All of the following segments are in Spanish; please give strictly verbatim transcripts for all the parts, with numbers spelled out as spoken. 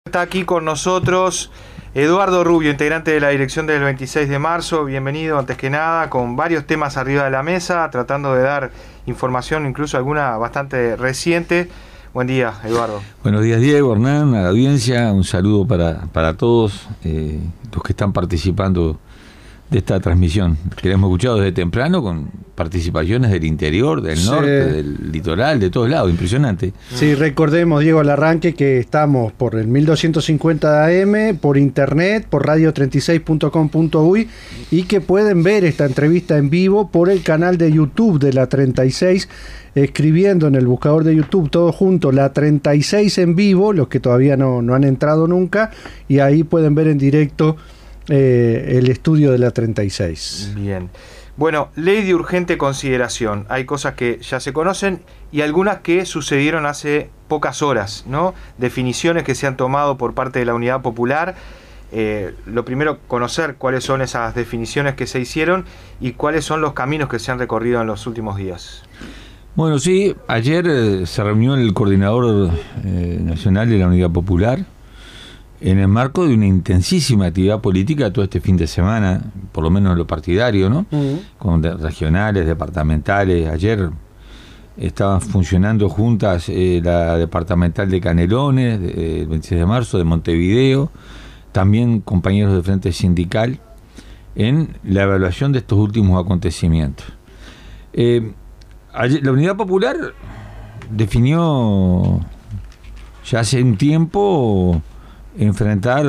Está aquí con nosotros Eduardo Rubio, integrante de la dirección del veintiséis de marzo. Bienvenido antes que nada, con varios temas arriba de la mesa, tratando de dar información, incluso alguna bastante reciente. Buen día, Eduardo. Buenos días, Diego, Hernán, a la audiencia. Un saludo para, para todos eh, los que están participando de esta transmisión, que la hemos escuchado desde temprano con participaciones del interior, del norte, sí, del litoral, de todos lados, impresionante. Sí, recordemos, Diego, al arranque que estamos por el mil doscientos cincuenta A M, por internet, por radio treinta y seis punto com punto uy y que pueden ver esta entrevista en vivo por el canal de YouTube de la treinta y seis, escribiendo en el buscador de YouTube todo junto, la treinta y seis en vivo, los que todavía no, no han entrado nunca, y ahí pueden ver en directo Eh, el estudio de la treinta y seis. Bien. Bueno, ley de urgente consideración. Hay cosas que ya se conocen y algunas que sucedieron hace pocas horas, ¿no? Definiciones que se han tomado por parte de la Unidad Popular. Eh, lo primero, conocer cuáles son esas definiciones que se hicieron y cuáles son los caminos que se han recorrido en los últimos días. Bueno, sí, ayer eh, se reunió el coordinador eh, nacional de la Unidad Popular en el marco de una intensísima actividad política todo este fin de semana, por lo menos en lo partidario, ¿no? Uh-huh. Con de, regionales, departamentales. Ayer estaban funcionando juntas eh, la departamental de Canelones, de, el veintiséis de marzo, de Montevideo, también compañeros de Frente Sindical, en la evaluación de estos últimos acontecimientos. Eh, ayer, la Unidad Popular definió ya hace un tiempo enfrentar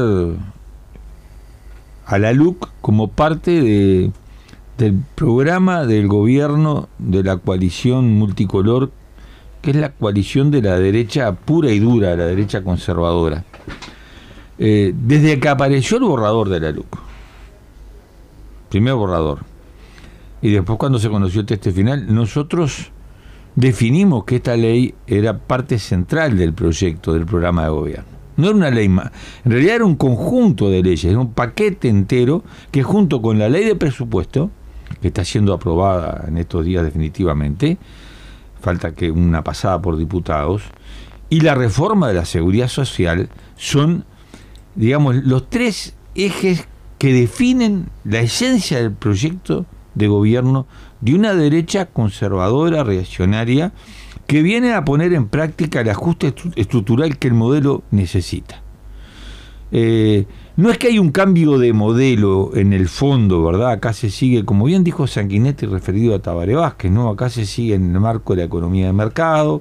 a la L U C como parte de, del programa del gobierno de la coalición multicolor, que es la coalición de la derecha pura y dura, la derecha conservadora. Eh, desde que apareció el borrador de la L U C, primer borrador, y después cuando se conoció el texto final, nosotros definimos que esta ley era parte central del proyecto, del programa de gobierno. No era una ley más, en realidad era un conjunto de leyes, era un paquete entero que, junto con la ley de presupuesto, que está siendo aprobada en estos días definitivamente, falta que una pasada por diputados, y la reforma de la seguridad social, son, digamos, los tres ejes que definen la esencia del proyecto de gobierno de una derecha conservadora, reaccionaria, que viene a poner en práctica el ajuste estructural que el modelo necesita. Eh, no es que hay un cambio de modelo en el fondo, ¿verdad? Acá se sigue, como bien dijo Sanguinetti referido a Tabaré Vázquez, ¿no? Acá se sigue en el marco de la economía de mercado,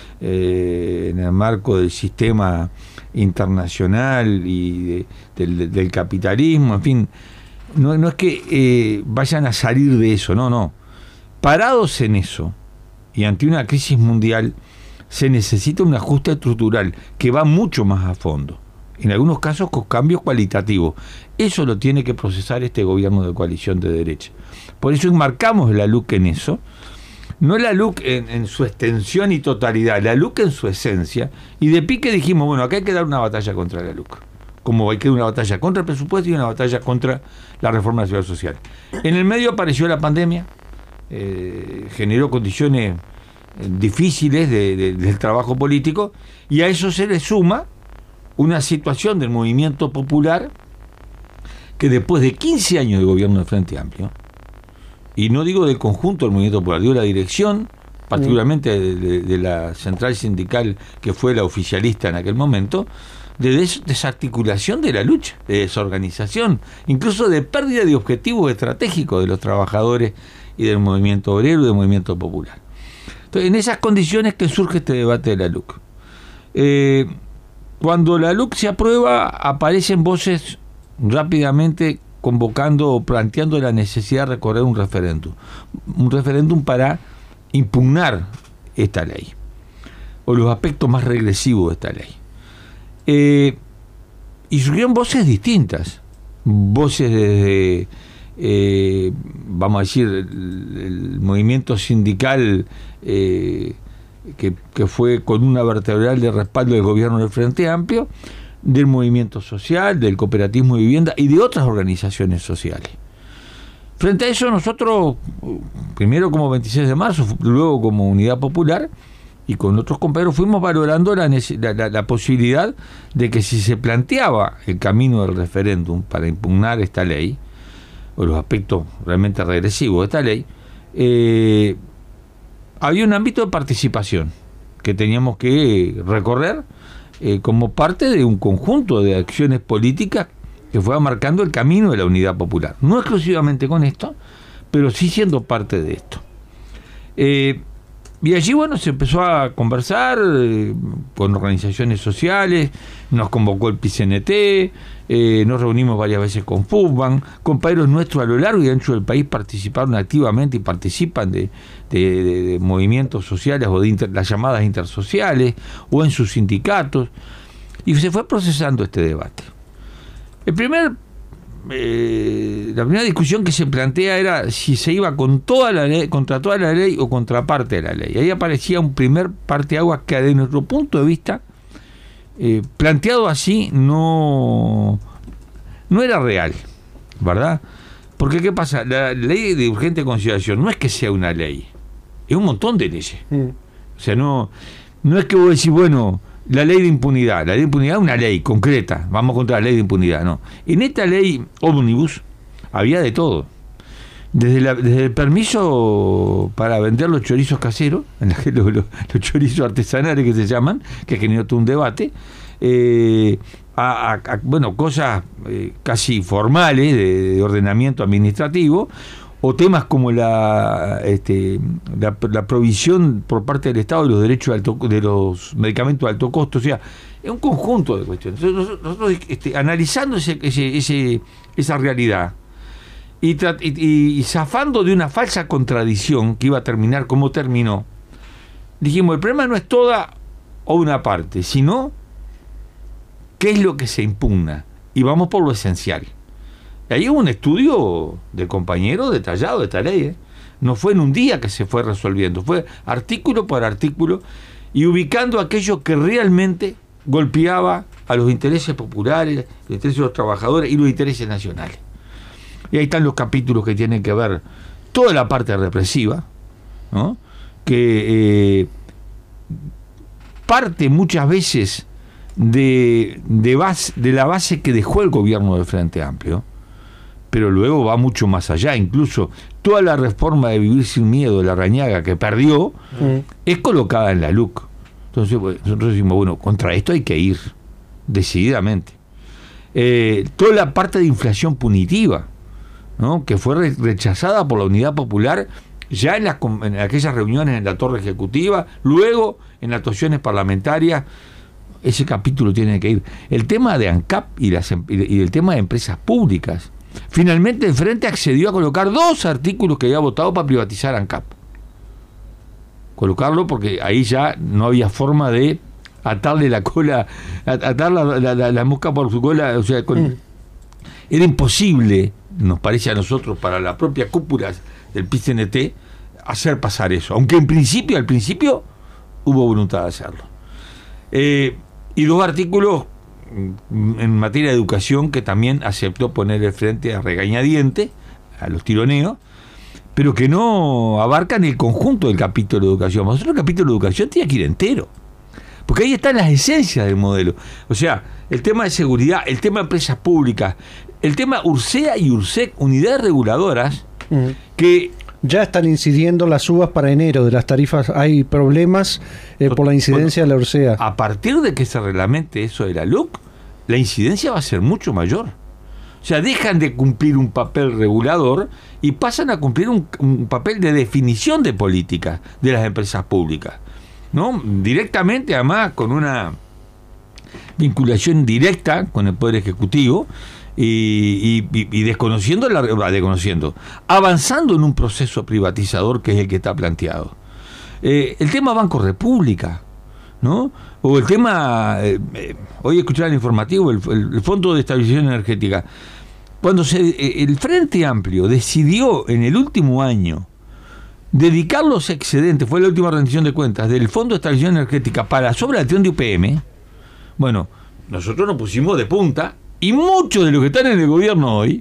eh, en el marco del sistema internacional y de, del, del capitalismo, en fin. No, no es que eh, vayan a salir de eso, no, no. Parados en eso, y ante una crisis mundial, se necesita un ajuste estructural que va mucho más a fondo, en algunos casos con cambios cualitativos. Eso lo tiene que procesar este gobierno de coalición de derecha. Por eso enmarcamos la L U C en eso, no la L U C en, en su extensión y totalidad, la L U C en su esencia, y de pique dijimos, bueno, acá hay que dar una batalla contra la L U C, como hay que dar una batalla contra el presupuesto y una batalla contra la reforma de la seguridad social. En el medio apareció la pandemia, Eh, generó condiciones difíciles de, de, del trabajo político, y a eso se le suma una situación del movimiento popular que, después de quince años de gobierno del Frente Amplio, y no digo del conjunto del movimiento popular, digo la dirección particularmente de, de, de la central sindical, que fue la oficialista en aquel momento, de des- desarticulación de la lucha, de desorganización, incluso de pérdida de objetivos estratégicos de los trabajadores y del movimiento obrero y del movimiento popular. Entonces, en esas condiciones que surge este debate de la L U C. Eh, cuando la L U C se aprueba, aparecen voces rápidamente convocando o planteando la necesidad de recorrer un referéndum. Un referéndum para impugnar esta ley, o los aspectos más regresivos de esta ley. Eh, y surgieron voces distintas, voces desde... Eh, vamos a decir, el, el movimiento sindical eh, que, que fue columna vertebral de respaldo del gobierno del Frente Amplio, del movimiento social, del cooperativismo de vivienda y de otras organizaciones sociales. Frente a eso, nosotros, primero como veintiséis de marzo, luego como Unidad Popular, y con otros compañeros fuimos valorando la, la, la posibilidad de que si se planteaba el camino del referéndum para impugnar esta ley, o los aspectos realmente regresivos de esta ley, eh, había un ámbito de participación que teníamos que recorrer eh, como parte de un conjunto de acciones políticas que fue marcando el camino de la unidad popular. No exclusivamente con esto, pero sí siendo parte de esto. Eh, y allí, bueno, se empezó a conversar eh, con organizaciones sociales, nos convocó el P I C N T, eh, nos reunimos varias veces con FUBAN, compañeros nuestros a lo largo y ancho del país participaron activamente y participan de, de, de, de movimientos sociales o de inter, las llamadas intersociales o en sus sindicatos, y se fue procesando este debate. El primer Eh, la primera discusión que se plantea era si se iba con toda la ley, contra toda la ley o contra parte de la ley. Ahí aparecía un primer parteaguas que, de nuestro punto de vista, eh, planteado así, no, no era real, ¿verdad? Porque ¿qué pasa? La ley de urgente consideración no es que sea una ley, es un montón de leyes. Mm. O sea, no, no es que vos decís, bueno, la ley de impunidad, la ley de impunidad es una ley concreta, vamos contra la ley de impunidad, no. En esta ley ómnibus había de todo, desde, la, desde el permiso para vender los chorizos caseros, los, los, los chorizos artesanales que se llaman, que ha generado todo un debate, eh, a, a, a, bueno, cosas eh, casi formales de, de ordenamiento administrativo, o temas como la, este, la, la provisión por parte del Estado de los derechos de, alto, de los medicamentos de alto costo. O sea, es un conjunto de cuestiones. Nosotros, nosotros este, analizando ese, ese, ese, esa realidad y, y, y zafando de una falsa contradicción que iba a terminar como terminó, dijimos, el problema no es toda o una parte, sino qué es lo que se impugna, y vamos por lo esencial. Ahí hubo un estudio de compañeros detallado de esta ley, ¿eh? No fue en un día que se fue resolviendo, fue artículo por artículo y ubicando aquello que realmente golpeaba a los intereses populares, los intereses de los trabajadores y los intereses nacionales. Y ahí están los capítulos que tienen que ver toda la parte represiva, ¿no? Que eh, parte muchas veces de, de, base, de la base que dejó el gobierno del Frente Amplio, pero luego va mucho más allá. Incluso toda la reforma de Vivir Sin Miedo de Larrañaga que perdió, mm. es colocada en la L U C. Entonces, pues, nosotros decimos, bueno, contra esto hay que ir decididamente. Eh, toda la parte de inflación punitiva, ¿no? Que fue re- rechazada por la Unidad Popular ya en, las, en aquellas reuniones en la Torre Ejecutiva, luego en las actuaciones parlamentarias. Ese capítulo tiene que ir. El tema de ANCAP y, las, y el tema de empresas públicas. Finalmente el Frente accedió a colocar dos artículos que había votado para privatizar ANCAP. Colocarlo porque ahí ya no había forma de atarle la cola, atar la, la, la, la mosca por su cola, o sea, con, mm. era imposible, nos parece a nosotros, para la propia cúpula del P I C N T, hacer pasar eso, aunque en principio, al principio, hubo voluntad de hacerlo. Eh, y dos artículos en materia de educación que también aceptó poner el Frente a regañadiente a los tironeos, pero que no abarcan el conjunto del capítulo de educación. Nosotros el capítulo de educación tiene que ir entero, porque ahí están las esencias del modelo. O sea, el tema de seguridad, el tema de empresas públicas, el tema URSEA y URSEC, unidades reguladoras, uh-huh. que ya están incidiendo las subas para enero de las tarifas. Hay problemas eh, por la incidencia bueno, de la URSEA. A partir de que se reglamente eso de la L U C, la incidencia va a ser mucho mayor. O sea, dejan de cumplir un papel regulador y pasan a cumplir un, un papel de definición de políticas de las empresas públicas, ¿no? Directamente, además, con una vinculación directa con el Poder Ejecutivo. Y, y, y desconociendo, la, desconociendo, avanzando en un proceso privatizador que es el que está planteado. Eh, el tema Banco República, ¿no? O el tema, eh, eh, hoy escuchaba el informativo, el, el, el Fondo de Estabilización Energética. Cuando se, eh, el Frente Amplio decidió en el último año dedicar los excedentes, fue la última rendición de cuentas, del Fondo de Estabilización Energética para sobreacción de U P M, bueno, nosotros nos pusimos de punta. Y muchos de los que están en el gobierno hoy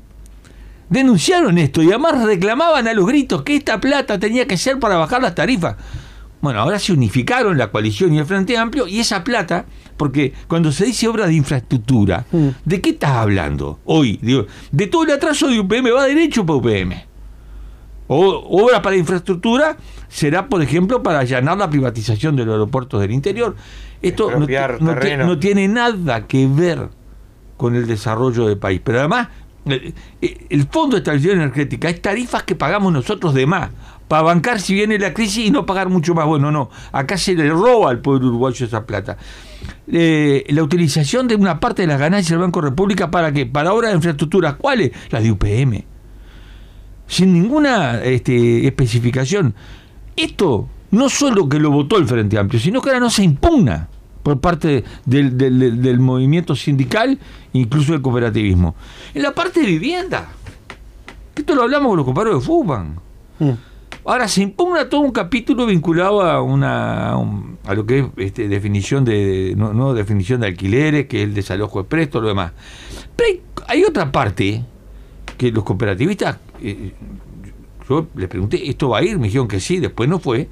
denunciaron esto y además reclamaban a los gritos que esta plata tenía que ser para bajar las tarifas. Bueno, ahora se unificaron la coalición y el Frente Amplio, y esa plata, porque cuando se dice obra de infraestructura, mm. ¿de qué estás hablando hoy? Digo, de todo el atraso de U P M va derecho para U P M. O, obra para infraestructura será, por ejemplo, para allanar la privatización de los aeropuertos del interior. Esto no, no, no tiene nada que ver con el desarrollo del país. Pero además, el, el Fondo de Estabilización Energética es tarifas que pagamos nosotros de más, para bancar si viene la crisis y no pagar mucho más. Bueno, no, acá se le roba al pueblo uruguayo esa plata. Eh, la utilización de una parte de las ganancias del Banco República, ¿para qué? Para obras de infraestructura. ¿Cuáles? Las de U P M. Sin ninguna este, especificación. Esto no solo que lo votó el Frente Amplio, sino que ahora no se impugna por parte del, del, del movimiento sindical, incluso del cooperativismo. En la parte de vivienda, esto lo hablamos con los compañeros de FUBAN. Mm. Ahora se impugna todo un capítulo vinculado a una a, un, a lo que es este, definición de no, no definición de alquileres, que es el desalojo expreso, todo lo demás. Pero hay, hay otra parte que los cooperativistas, eh, yo les pregunté, ¿esto va a ir? Me dijeron que sí, después no fue,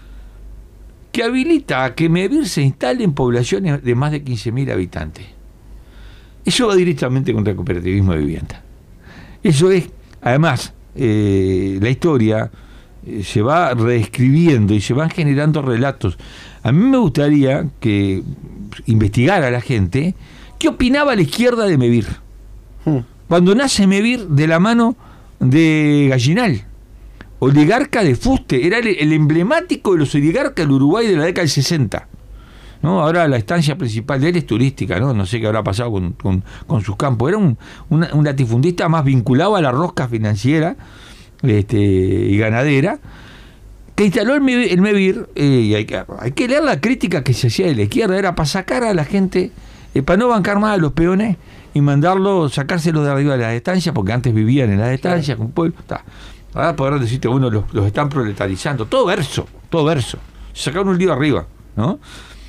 que habilita a que MEVIR se instale en poblaciones de más de quince mil habitantes. Eso va directamente contra el cooperativismo de vivienda. Eso es, además, eh, la historia eh, se va reescribiendo y se van generando relatos. A mí me gustaría que investigara a la gente qué opinaba la izquierda de MEVIR. Hmm. Cuando nace MEVIR de la mano de Gallinal, oligarca de fuste, era el, el emblemático de los oligarcas del Uruguay de la década del sesenta. ¿No? Ahora la estancia principal de él es turística, ¿no? No sé qué habrá pasado con, con, con sus campos. Era un, una, un latifundista más vinculado a la rosca financiera este, y ganadera, que instaló el, el MEVIR, eh, y hay que, hay que leer la crítica que se hacía de la izquierda, era para sacar a la gente, eh, para no bancar más a los peones y mandarlo, sacárselos de arriba de las estancias, porque antes vivían en las estancias, con pueblo, está. Ahora podrán decirte, bueno, los, los están proletarizando, todo verso, todo verso, sacaron un lío arriba, ¿no?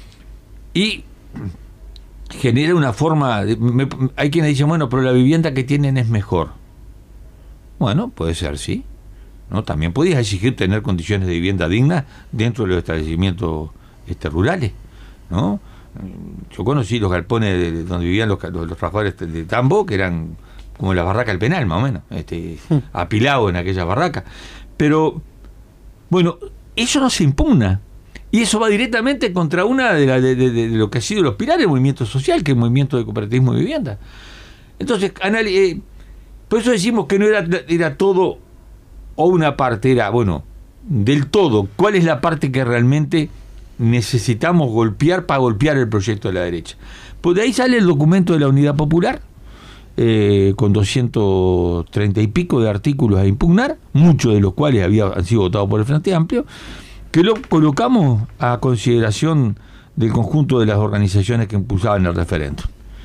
Y genera una forma, de, me, hay quienes dicen, bueno, pero la vivienda que tienen es mejor. Bueno, puede ser, sí, ¿no? También podías exigir tener condiciones de vivienda dignas dentro de los establecimientos este, rurales, ¿no? Yo conocí los galpones de, de donde vivían los, los, los trabajadores de, de Tambo, que eran como la barraca del penal, más o menos, este, apilado en aquella barraca. Pero, bueno, eso no se impugna. Y eso va directamente contra una de, la, de, de, de lo que ha sido los pilares del movimiento social, que es el movimiento de cooperativismo de vivienda. Entonces, anal- eh, por eso decimos que no era, era todo o una parte, era, bueno, del todo. ¿Cuál es la parte que realmente necesitamos golpear para golpear el proyecto de la derecha? Pues de ahí sale el documento de la Unidad Popular, eh, con doscientos treinta y pico de artículos a impugnar, muchos de los cuales había, han sido votados por el Frente Amplio, que lo colocamos a consideración del conjunto de las organizaciones que impulsaban el referéndum.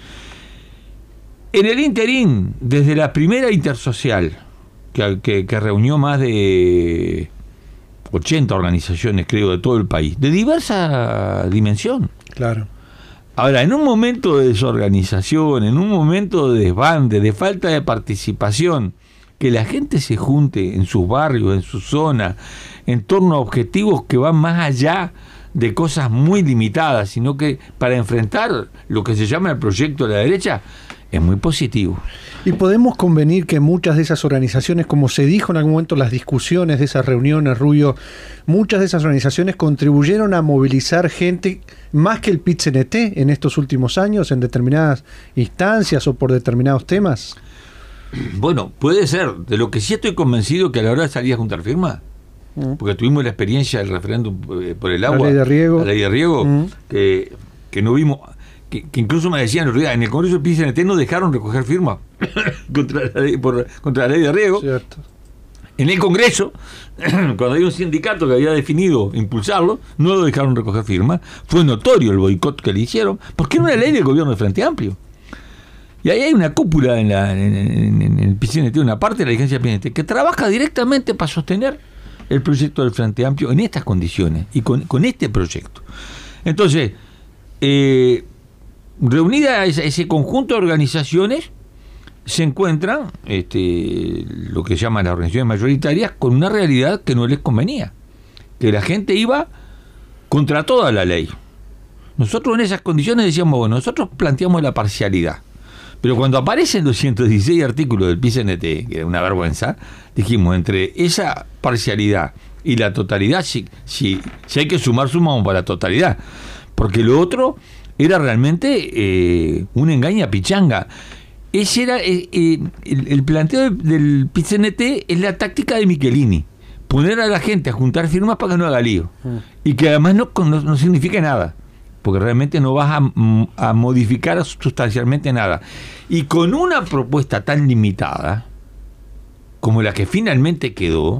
En el interín, desde la primera intersocial, que, que, que reunió más de ochenta organizaciones, creo, de todo el país, de diversa dimensión. Claro. Ahora, en un momento de desorganización, en un momento de desbande, de falta de participación, que la gente se junte en sus barrios, en su zona, en torno a objetivos que van más allá de cosas muy limitadas, sino que para enfrentar lo que se llama el proyecto de la derecha, es muy positivo. Y podemos convenir que muchas de esas organizaciones, como se dijo en algún momento en las discusiones de esas reuniones, Rubio, muchas de esas organizaciones contribuyeron a movilizar gente más que el P I T C N T en estos últimos años, en determinadas instancias o por determinados temas. Bueno, puede ser. De lo que sí estoy convencido que a la hora de salir a juntar firmas, mm. porque tuvimos la experiencia del referéndum por el agua, la ley de riego, la ley de riego mm. que, que no vimos, que, que incluso me decían en el Congreso del P I C N T no dejaron recoger firmas contra, la ley, por, contra la ley de riego. Cierto. En el Congreso, cuando había un sindicato que había definido impulsarlo, no lo dejaron recoger firmas. Fue notorio el boicot que le hicieron, porque era una ley del gobierno del Frente Amplio. Y ahí hay una cúpula en, la, en, en, en el P C N T, una parte de la dirigencia P C N T, que trabaja directamente para sostener el proyecto del Frente Amplio en estas condiciones y con, con este proyecto. Entonces, eh, reunida ese, ese conjunto de organizaciones, se encuentran este, lo que llaman las organizaciones mayoritarias con una realidad que no les convenía, que la gente iba contra toda la ley. Nosotros en esas condiciones decíamos, bueno, nosotros planteamos la parcialidad. Pero cuando aparecen los ciento dieciséis artículos del P I C N T, que es una vergüenza, dijimos, entre esa parcialidad y la totalidad, si, si, si hay que sumar, sumamos para la totalidad. Porque lo otro era realmente eh, un engaña pichanga. Ese era eh, eh, el, el planteo del P I C N T, es la táctica de Michelini. Poner a la gente a juntar firmas para que no haga lío. Mm. Y que además no, no, no significa nada. Porque realmente no vas a, a modificar sustancialmente nada. Y con una propuesta tan limitada como la que finalmente quedó,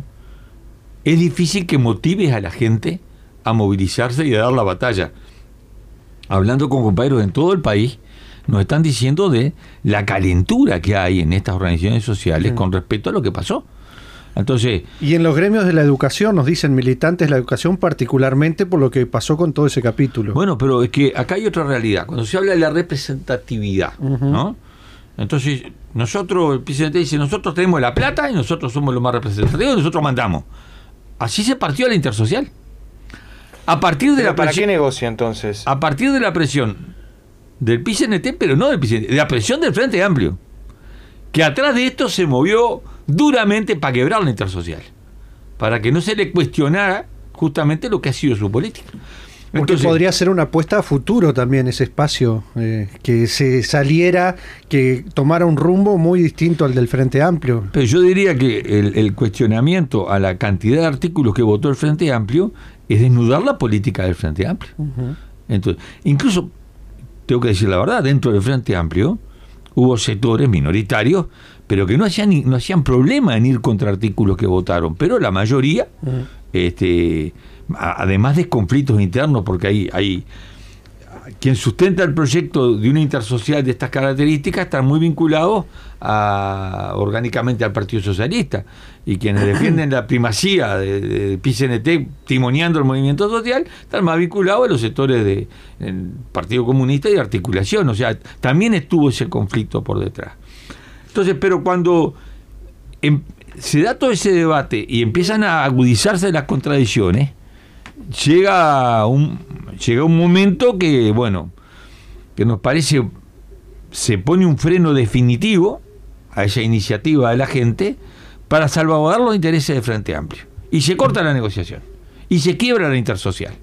es difícil que motives a la gente a movilizarse y a dar la batalla. Hablando con compañeros en todo el país, nos están diciendo de la calentura que hay en estas organizaciones sociales mm. con respecto a lo que pasó. Entonces, y en los gremios de la educación nos dicen militantes de la educación, particularmente por lo que pasó con todo ese capítulo. Bueno, pero es que acá hay otra realidad. Cuando se habla de la representatividad, uh-huh. ¿no? Entonces, nosotros, el presidente dice, nosotros tenemos la plata y nosotros somos los más representativos y nosotros mandamos. Así se partió la intersocial. A partir de la ¿Para presión, qué negocia entonces? A partir de la presión del P I C N T, pero no del P I C N T, de la presión del Frente Amplio, que atrás de esto se movió duramente para quebrar la intersocial, para que no se le cuestionara justamente lo que ha sido su política. Porque Entonces, podría ser una apuesta a futuro también ese espacio, eh, que se saliera, que tomara un rumbo muy distinto al del Frente Amplio. Pero yo diría que el, el cuestionamiento a la cantidad de artículos que votó el Frente Amplio es desnudar la política del Frente Amplio. Uh-huh. Entonces, incluso, tengo que decir la verdad, dentro del Frente Amplio hubo sectores minoritarios, pero que no hacían no hacían problema en ir contra artículos que votaron, pero la mayoría, uh-huh. este, además de conflictos internos, porque hay, hay quien sustenta el proyecto de una intersocial de estas características están muy vinculados a, orgánicamente al Partido Socialista, y quienes defienden la primacía de, de P I C N T timoneando el movimiento social están más vinculados a los sectores del Partido Comunista y de articulación. O sea, también estuvo ese conflicto por detrás. Entonces, pero cuando em, se da todo ese debate y empiezan a agudizarse las contradicciones, llega un llega un momento que, bueno, que nos parece se pone un freno definitivo a esa iniciativa de la gente para salvaguardar los intereses del Frente Amplio. Y se corta la negociación. Y se quiebra la intersocial.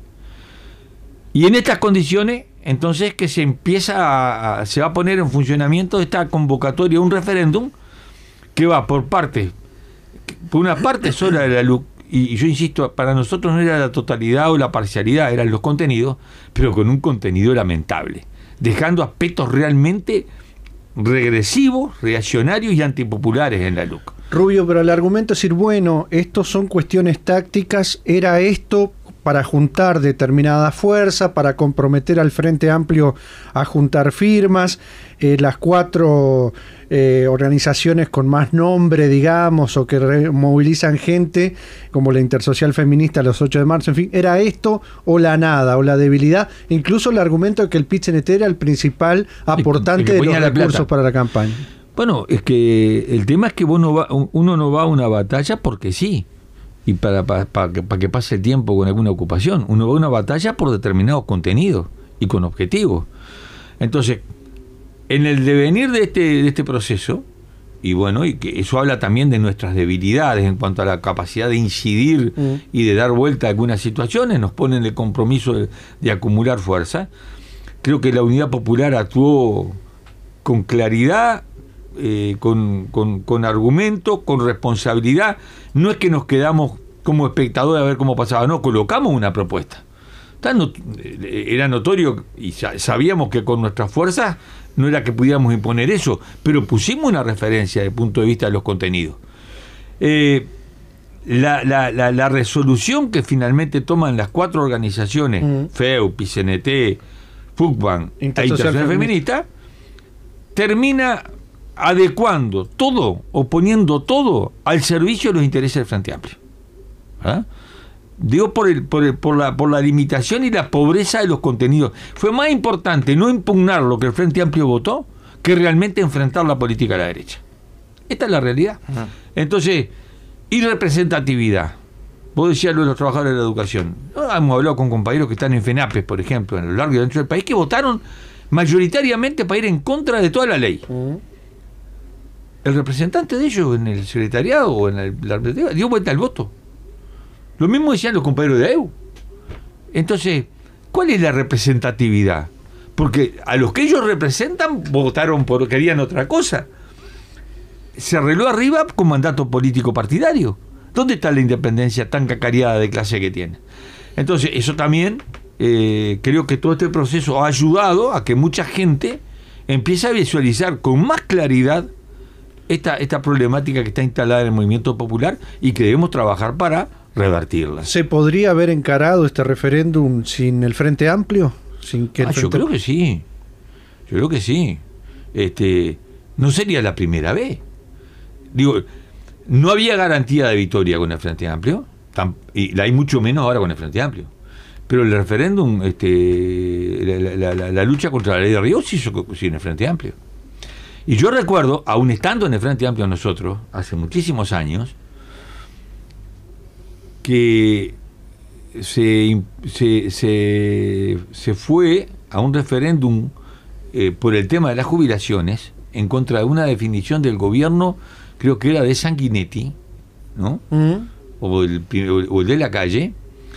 Y en estas condiciones, entonces, que se empieza a, se va a poner en funcionamiento esta convocatoria a un referéndum que va por parte, por una parte sola de la L U C, y yo insisto, para nosotros no era la totalidad o la parcialidad, eran los contenidos, pero con un contenido lamentable, dejando aspectos realmente regresivos, reaccionarios y antipopulares en la L U C. Rubio, pero el argumento es decir, bueno, estos son cuestiones tácticas, era esto para juntar determinada fuerza, para comprometer al Frente Amplio a juntar firmas, eh, las cuatro eh, organizaciones con más nombre, digamos, o que re- movilizan gente, como la Intersocial Feminista los ocho de marzo, en fin, ¿era esto o la nada, o la debilidad? Incluso el argumento de que el P I C N T era el principal aportante de los recursos para la campaña. Bueno, es que el tema es que vos no va, uno no va a una batalla porque sí, y para, para, para, que, para que pase el tiempo con alguna ocupación. Uno va a una batalla por determinados contenidos y con objetivos. Entonces, en el devenir de este, de este proceso, y bueno, y que eso habla también de nuestras debilidades en cuanto a la capacidad de incidir mm. y de dar vuelta a algunas situaciones, nos ponen el compromiso de, de acumular fuerza. Creo que la Unidad Popular actuó con claridad, Eh, con, con, con argumento, con responsabilidad. No es que nos quedamos como espectadores a ver cómo pasaba, no, colocamos una propuesta. Not- era notorio y sabíamos que con nuestras fuerzas no era que pudiéramos imponer eso, pero pusimos una referencia desde el punto de vista de los contenidos. Eh, la, la, la, la resolución que finalmente toman las cuatro organizaciones, mm. F E U, P I C N T, FUCBAN e Intersocial Feminista, termina adecuando todo o poniendo todo al servicio de los intereses del Frente Amplio. ¿Ah? Digo por, el, por, el, por, la, por la limitación y la pobreza de los contenidos. Fue más importante no impugnar lo que el Frente Amplio votó que realmente enfrentar la política a la derecha. Esta es la realidad. Uh-huh. Entonces, y representatividad. Vos decías lo de los trabajadores de la educación. ¿No? Hemos hablado con compañeros que están en FENAPES, por ejemplo, en lo largo y ancho del país, que votaron mayoritariamente para ir en contra de toda la ley. Uh-huh. El representante de ellos en el secretariado o en el, la dio vuelta al voto. Lo mismo decían los compañeros de A E U. Entonces, ¿cuál es la representatividad? Porque a los que ellos representan votaron por querían otra cosa. Se arregló arriba con mandato político partidario. ¿Dónde está la independencia tan cacareada de clase que tiene? Entonces, eso también, eh, creo que todo este proceso ha ayudado a que mucha gente empiece a visualizar con más claridad esta, esta problemática que está instalada en el movimiento popular y que debemos trabajar para revertirla. ¿Se podría haber encarado este referéndum sin el Frente Amplio? Sin que el ah, Frente... Yo creo que sí. Yo creo que sí. Este, no sería la primera vez. Digo, no había garantía de victoria con el Frente Amplio, y la hay mucho menos ahora con el Frente Amplio. Pero el referéndum, este, la, la, la, la lucha contra la ley de Ríos se hizo sin el Frente Amplio. Y yo recuerdo, aún estando en el Frente Amplio nosotros, hace muchísimos años, que se, se, se, se fue a un referéndum eh, por el tema de las jubilaciones en contra de una definición del gobierno, creo que era de Sanguinetti, ¿no? Uh-huh. o, el, o el de la Calle,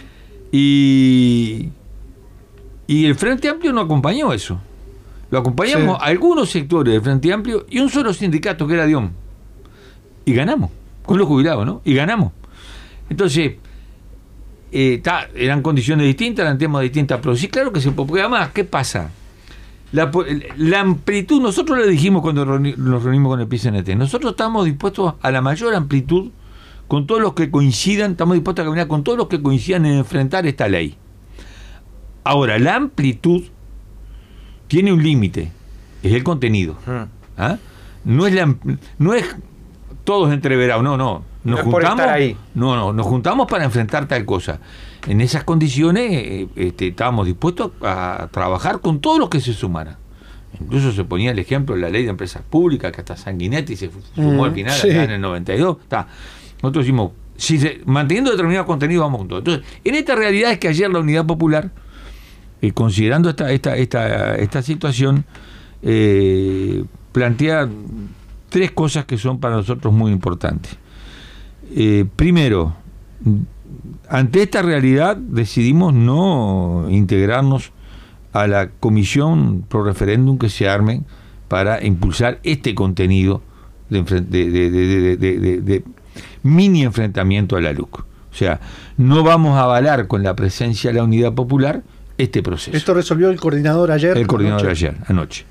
y, y el Frente Amplio no acompañó eso. Lo acompañamos sí. a algunos sectores del Frente Amplio y un solo sindicato que era D I O M. Y ganamos, con los jubilados, ¿no? Y ganamos. Entonces, eh, ta, eran condiciones distintas, eran temas distintos, pero sí, claro que se puede. Porque además, ¿qué pasa? La, la amplitud, nosotros le dijimos cuando nos reunimos con el P C N T, nosotros estamos dispuestos a la mayor amplitud con todos los que coincidan, estamos dispuestos a caminar con todos los que coincidan en enfrentar esta ley. Ahora, la amplitud tiene un límite, es el contenido. ¿Ah? No es la, no es todos entreverados, no, no. Nos no juntamos, ahí. no, no, nos juntamos para enfrentar tal cosa. En esas condiciones este, estábamos dispuestos a trabajar con todos los que se sumaran. Incluso se ponía el ejemplo de la ley de empresas públicas, que hasta Sanguinetti se sumó mm, al final, sí. acá en el noventa y dos. Está. Nosotros decimos, si se, manteniendo determinados contenidos, vamos con todo. Entonces, en esta realidad es que ayer la Unidad Popular, eh, considerando esta, esta, esta, esta situación, eh, plantea tres cosas que son para nosotros muy importantes. Eh, primero, ante esta realidad decidimos no integrarnos a la comisión pro referéndum que se arme para impulsar este contenido de, de, de, de, de, de, de mini enfrentamiento a la L U C. O sea, no vamos a avalar con la presencia de la Unidad Popular este proceso. Esto resolvió el coordinador ayer. El coordinador anoche. ayer, anoche.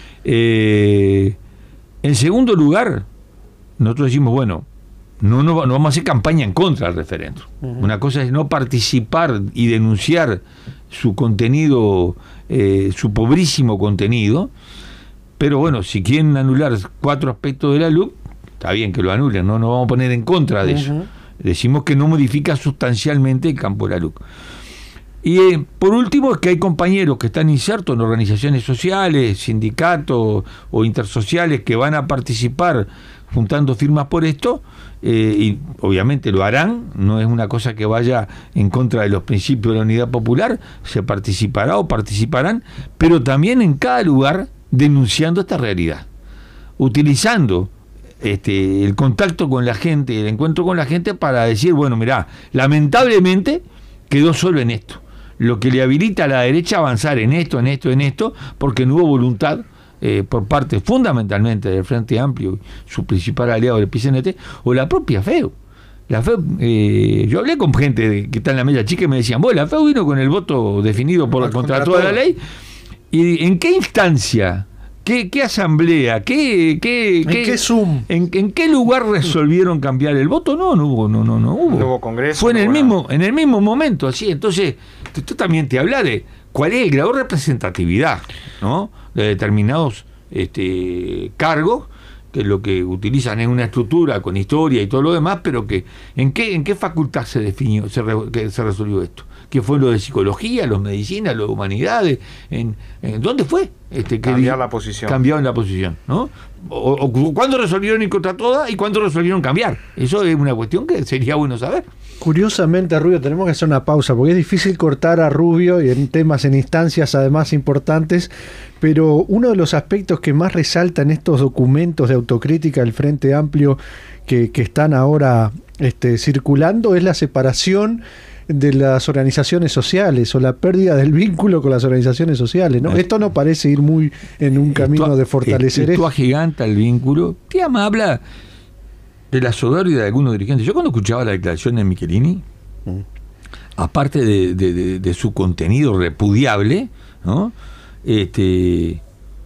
Eh, en segundo lugar, nosotros decimos, bueno, No, no, no vamos a hacer campaña en contra del referéndum. Uh-huh. Una cosa es no participar y denunciar su contenido, eh, su pobrísimo contenido, pero bueno, si quieren anular cuatro aspectos de la L U C, está bien que lo anulen, no nos vamos a poner en contra de uh-huh. eso. Decimos que no modifica sustancialmente el campo de la L U C. Y eh, por último es que hay compañeros que están insertos en organizaciones sociales, sindicatos o intersociales que van a participar juntando firmas por esto, eh, y obviamente lo harán, no es una cosa que vaya en contra de los principios de la Unidad Popular, se participará o participarán, pero también en cada lugar denunciando esta realidad, utilizando este, el contacto con la gente, el encuentro con la gente para decir, bueno, mirá, lamentablemente quedó solo en esto, lo que le habilita a la derecha a avanzar en esto, en esto, en esto, porque no hubo voluntad Eh, por parte fundamentalmente del Frente Amplio, su principal aliado del P C N T, o la propia F E U. La F E U, eh, yo hablé con gente de, que está en la media chica y me decían, bueno, la F E U vino con el voto definido por contra toda la ley, y ¿en qué instancia? ¿Qué, qué asamblea? ¿Qué, qué, ¿En qué, qué Zoom? ¿En, en qué lugar resolvieron cambiar el voto? No, no hubo, no, no, no hubo. No hubo congreso. Fue en no el hubo mismo, nada. en el mismo momento, así. Entonces, esto también te habla de cuál es el grado de representatividad, ¿no? De determinados este, cargos, que lo que utilizan es una estructura con historia y todo lo demás, pero que ¿en qué, en qué facultad se definió, se, re, que se resolvió esto? ¿Qué fue lo de psicología, los medicinas, lo de humanidades? ¿En, en dónde fue? Este, que cambiar di- la posición. Cambiaron la posición, ¿no? O, o cuándo resolvieron ir contra toda y cuándo resolvieron cambiar. Eso es una cuestión que sería bueno saber. Curiosamente, Rubio, tenemos que hacer una pausa porque es difícil cortar a Rubio y en temas, en instancias además importantes, pero uno de los aspectos que más resalta en estos documentos de autocrítica del Frente Amplio que, que están ahora este, circulando es la separación de las organizaciones sociales o la pérdida del vínculo con las organizaciones sociales, ¿no? Esto no parece ir muy en un camino esto, de fortalecer esto eso. agiganta el vínculo. Tiama habla de la soberbia de algunos dirigentes. Yo cuando escuchaba la declaración de Michelini, mm. aparte de, de, de, de su contenido repudiable, ¿no? Este,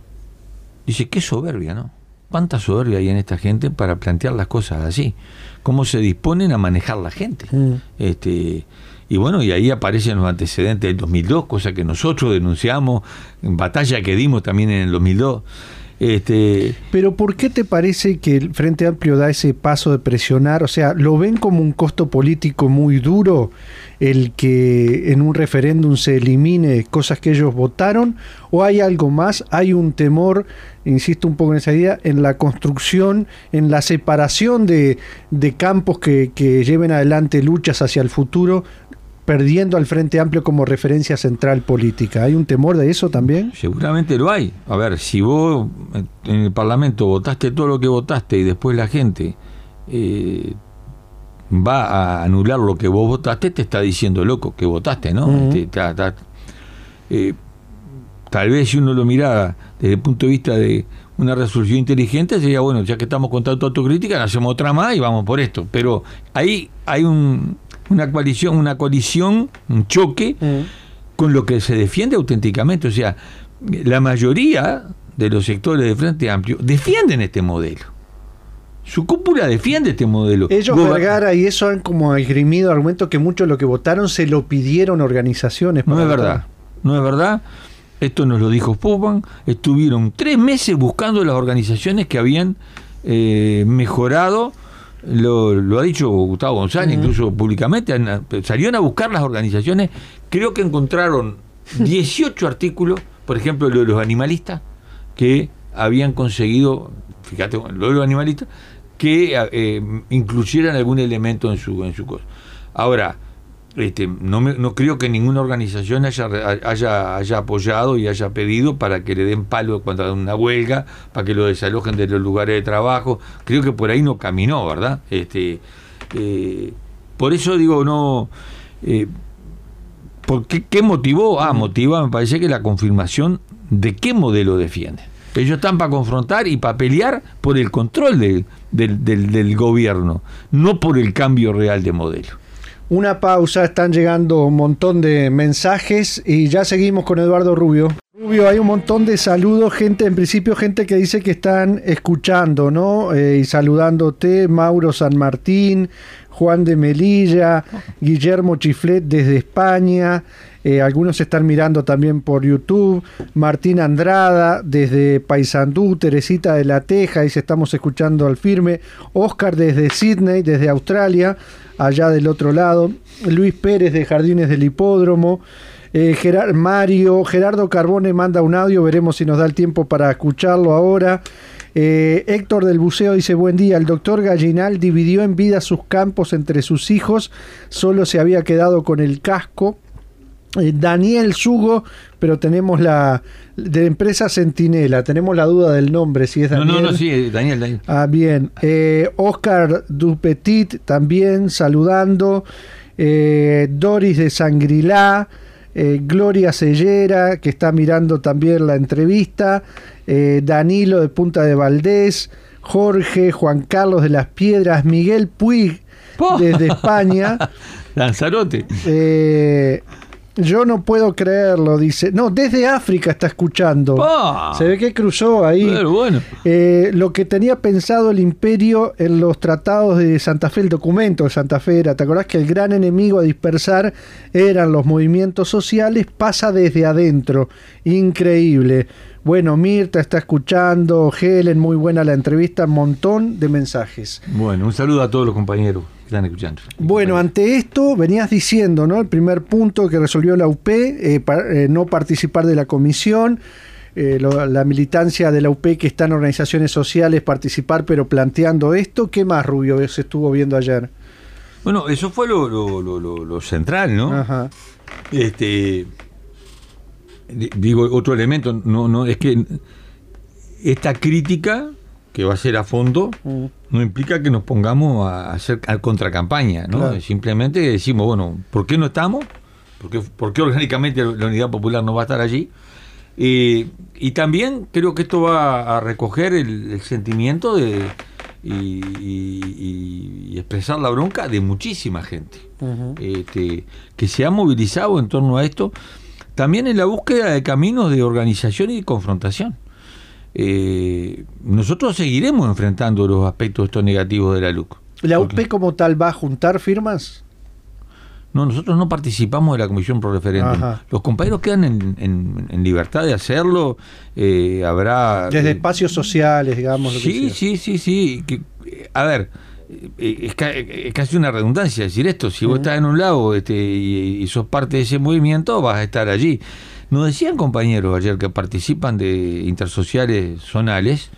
dice, qué soberbia, ¿no? ¿Cuánta soberbia hay en esta gente para plantear las cosas así? ¿Cómo se disponen a manejar la gente? Mm. Este, y bueno, y ahí aparecen los antecedentes del dos mil dos, cosa que nosotros denunciamos, en batalla que dimos también en el dos mil dos. Este... Pero ¿por qué te parece que el Frente Amplio da ese paso de presionar? O sea, ¿lo ven como un costo político muy duro el que en un referéndum se elimine cosas que ellos votaron? ¿O hay algo más? ¿Hay un temor, insisto un poco en esa idea, en la construcción, en la separación de, de campos que, que lleven adelante luchas hacia el futuro, perdiendo al Frente Amplio como referencia central política? ¿Hay un temor de eso también? Seguramente lo hay. A ver, si vos en el Parlamento votaste todo lo que votaste y después la gente eh, va a anular lo que vos votaste, te está diciendo, loco, que votaste, ¿no? Uh-huh. Este, ta, ta, eh, tal vez si uno lo mirara desde el punto de vista de una resolución inteligente, sería, bueno, ya que estamos con tanta autocrítica, hacemos otra más y vamos por esto. Pero ahí hay un... una coalición, una colisión, un choque mm. con lo que se defiende auténticamente. O sea, la mayoría de los sectores del Frente Amplio defienden este modelo. Su cúpula defiende este modelo. Ellos, Gober- Vergara, y eso han como esgrimido argumentos que muchos de los que votaron se lo pidieron organizaciones. No para es votar. verdad, no es verdad. Esto nos lo dijo Pupan. Estuvieron tres meses buscando las organizaciones que habían eh, mejorado. Lo, lo ha dicho Gustavo González, uh-huh. incluso públicamente, han, salieron a buscar las organizaciones, creo que encontraron dieciocho artículos, por ejemplo, lo de los animalistas, que habían conseguido, fíjate, lo de los animalistas, que eh, incluyeran algún elemento en su, en su cosa. Ahora, este, no, me, no creo que ninguna organización haya, haya, haya apoyado y haya pedido para que le den palo cuando una huelga, para que lo desalojen de los lugares de trabajo. Creo que por ahí no caminó, ¿verdad? Este, eh, por eso digo, no... Eh, ¿por qué, qué motivó? Ah, motiva, me parece que la confirmación de qué modelo defienden. Ellos están para confrontar y para pelear por el control de, del, del, del gobierno, no por el cambio real de modelo. Una pausa, están llegando un montón de mensajes y ya seguimos con Eduardo Rubio. Rubio, hay un montón de saludos, gente, en principio gente que dice que están escuchando, ¿no? Eh, y saludándote, Mauro San Martín, Juan de Melilla, Guillermo Chiflet desde España, eh, algunos están mirando también por YouTube, Martín Andrada desde Paysandú, Teresita de la Teja, dice estamos escuchando al firme, Oscar desde Sydney, desde Australia, allá del otro lado, Luis Pérez de Jardines del Hipódromo, eh, Gerard, Mario, Gerardo Carbone manda un audio, veremos si nos da el tiempo para escucharlo ahora. Eh, Héctor del Buceo dice buen día, el doctor Gallinal dividió en vida sus campos entre sus hijos, solo se había quedado con el casco. Eh, Daniel Sugo, pero tenemos la de empresa Centinela, tenemos la duda del nombre, si es Daniel. No, no, no, sí, Daniel, Daniel. Ah, bien. Eh, Oscar Dupetit también saludando. Eh, Doris de Sangrilá. Eh, Gloria Sellera, que está mirando también la entrevista. Eh, Danilo de Punta de Valdés. Jorge, Juan Carlos de las Piedras. Miguel Puig ¡Oh! Desde España. Lanzarote. Eh. Yo no puedo creerlo, dice. No, desde África está escuchando. Oh, Se ve que cruzó ahí. Pero bueno. Eh, lo que tenía pensado el imperio en los tratados de Santa Fe, el documento de Santa Fe era, ¿te acordás que el gran enemigo a dispersar eran los movimientos sociales? Pasa desde adentro. Increíble. Bueno, Mirta está escuchando, Helen, muy buena la entrevista, un montón de mensajes. Bueno, un saludo a todos los compañeros que están escuchando. Bueno, ante esto venías diciendo, ¿no? El primer punto que resolvió la U P, eh, para, eh, no participar de la comisión. eh, lo, la militancia de la U P que está en organizaciones sociales participar, pero planteando esto. ¿Qué más, Rubio, se estuvo viendo ayer? Bueno, eso fue lo, lo, lo, lo, lo central, ¿no? Ajá. Este, digo, otro elemento, no, no, es que esta crítica que va a ser a fondo mm. no implica que nos pongamos a hacer a contracampaña, ¿no? Claro. Simplemente decimos, bueno, ¿por qué no estamos? ¿Por qué, por qué orgánicamente la Unidad Popular no va a estar allí? Eh, y también creo que esto va a recoger el, el sentimiento de y, y, y expresar la bronca de muchísima gente uh-huh. este, que se ha movilizado en torno a esto, también en la búsqueda de caminos de organización y de confrontación. Eh, nosotros seguiremos enfrentando los aspectos estos negativos de la L U C. ¿La U P como tal va a juntar firmas? No, nosotros no participamos de la Comisión Pro Referéndum. Ajá. Los compañeros quedan en, en, en libertad de hacerlo. Eh, habrá desde eh, espacios sociales, digamos. Lo sí, que sí, sí, sí. Que, a ver, es, es casi una redundancia decir esto. Si uh-huh. vos estás en un lado este, y, y sos parte de ese movimiento, vas a estar allí. Nos decían compañeros ayer que participan de intersociales zonales,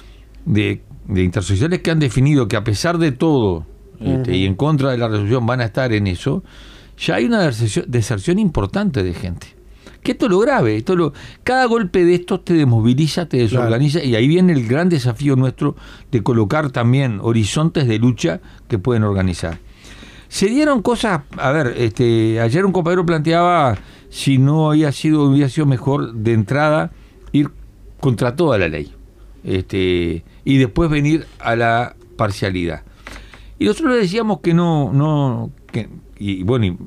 de, de intersociales que han definido que a pesar de todo, Este, uh-huh. y en contra de la resolución van a estar en eso, ya hay una deserción, deserción importante de gente. Que esto es lo grave, esto lo, cada golpe de estos te desmoviliza, te desorganiza, claro. Y ahí viene el gran desafío nuestro de colocar también horizontes de lucha que pueden organizar. Se dieron cosas, a ver, este, ayer un compañero planteaba si no había sido, hubiera sido mejor de entrada ir contra toda la ley, este, y después venir a la parcialidad. Y nosotros le decíamos que no, no que, y bueno, y,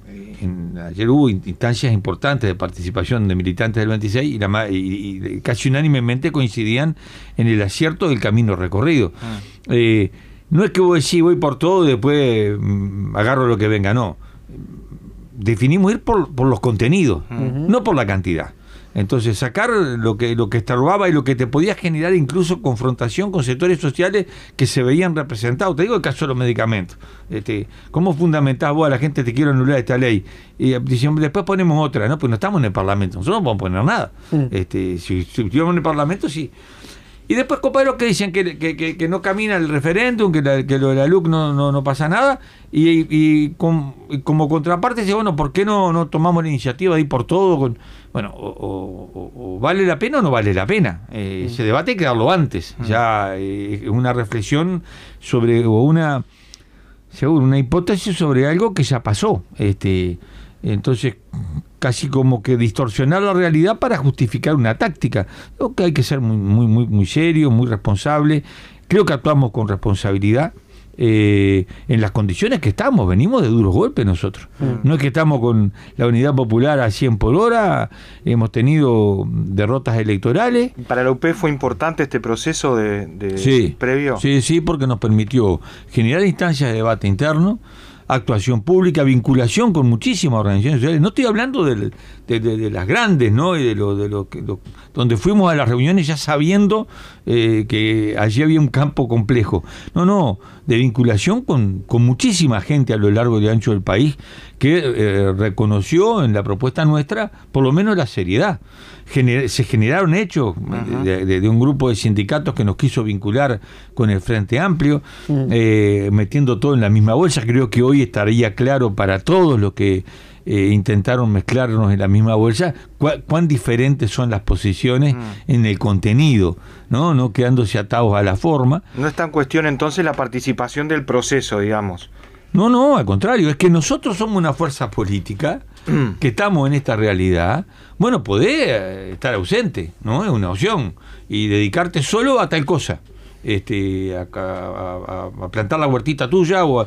en, ayer hubo instancias importantes de participación de militantes del veintiséis y, la, y, y casi unánimemente coincidían en el acierto del camino recorrido. Ah. Eh, no es que vos decís voy por todo y después mmm, agarro lo que venga, no. Definimos ir por, por los contenidos, uh-huh. no por la cantidad. Entonces sacar lo que lo que estorbaba y lo que te podía generar incluso confrontación con sectores sociales que se veían representados. Te digo el caso de los medicamentos. Este, ¿Cómo fundamentás vos a la gente te quiero anular esta ley? Y después ponemos otra, ¿no? Pues no estamos en el Parlamento, nosotros no podemos poner nada. Mm. Este, si, si estuviéramos en el Parlamento, sí. Y después compañeros que dicen que, que, que, que no camina el referéndum, que, la, que lo de la L U C no, no, no pasa nada, y, y, y, con, y como contraparte dice, bueno, ¿por qué no, no tomamos la iniciativa de ir por todo? Con, bueno, o, o, o vale la pena o no vale la pena. Eh, ese debate hay que darlo antes. Ya es eh, una reflexión sobre, o una, seguro, una hipótesis sobre algo que ya pasó. Este, entonces, casi como que distorsionar la realidad para justificar una táctica. Creo que hay que ser muy, muy, muy, muy serio, muy responsable. Creo que actuamos con responsabilidad. Eh, en las condiciones que estamos, venimos de duros golpes nosotros. Mm. No es que estamos con la Unidad Popular a cien por hora, hemos tenido derrotas electorales. ¿Para la U P fue importante este proceso de, de sí, previo? Sí, sí, porque nos permitió generar instancias de debate interno, actuación pública, vinculación con muchísimas organizaciones sociales. No estoy hablando de, de, de, de las grandes, ¿no? Y de lo, de lo que lo, donde fuimos a las reuniones ya sabiendo eh, que allí había un campo complejo. No, no, de vinculación con, con muchísima gente a lo largo y ancho del país que eh, reconoció en la propuesta nuestra por lo menos la seriedad. Gener- se generaron hechos uh-huh. de, de, de un grupo de sindicatos que nos quiso vincular con el Frente Amplio, uh-huh. eh, metiendo todo en la misma bolsa. Creo que hoy estaría claro para todos los que eh, intentaron mezclarnos en la misma bolsa cu- cuán diferentes son las posiciones uh-huh. en el contenido, ¿no? No quedándose atados a la forma. No está en cuestión entonces la participación del proceso, digamos. No, no, al contrario, es que nosotros somos una fuerza política que estamos en esta realidad. Bueno, podés estar ausente, ¿no? Es una opción. Y dedicarte solo a tal cosa. Este, a, a, a plantar la huertita tuya o, a,